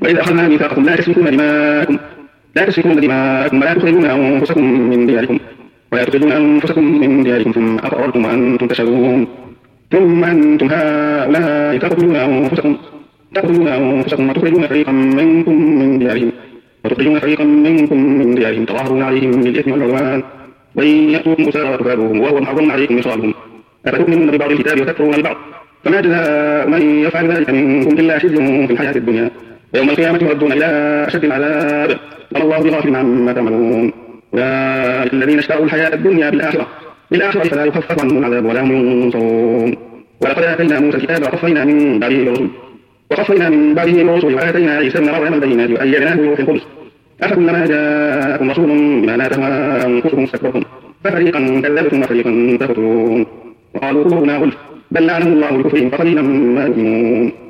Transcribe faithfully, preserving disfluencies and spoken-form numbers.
وإذ أخذنا ميثاقكم لا تسفكون دماءكم لا تسفكون دماءكم ولا تخرجون أنفسكم من دياركم ولا تخرجون أنفسكم من دياركم ثم أقررتم وأنتم تشهدون ثم أنتم هؤلاء تقتلون أنفسكم تقتلون أنفسكم وتخرجون فريقا منكم من ديارهم وتخرجون فريقا منكم من ديارهم تظاهرون عليهم بالإثم والعدوان وإن يأتوكم أسارى تفادوهم وهو محرم عليكم إخراجهم أفتؤمنون ببعض الكتاب وتكفرون ببعض فما جزاء من يفعل ذلك منكم إلا خزي في الحياة الدنيا ويوم القيامة يردون إلى أشد العذاب والله بغافل عما تعملون أولئك الذين اشتروا الحياة الدنيا بالآخرة بالآخرة فلا يخفف عنهم العذاب ولا هم ينصرون ولقد آتينا موسى الكتاب وقفينا من بعده بالرسل وقفينا من بعده بالرسل وآتينا عيسى ابن مريم البينات وأيدناه بروح القدس أفكلما جاءكم رسول بما لا تهوى أنفسكم استكبرتم ففريقا كذبتم وفريقا تقتلون وقالوا قلوبنا غلف بل لعنهم الله بكفرهم فقليلا ما يؤمنون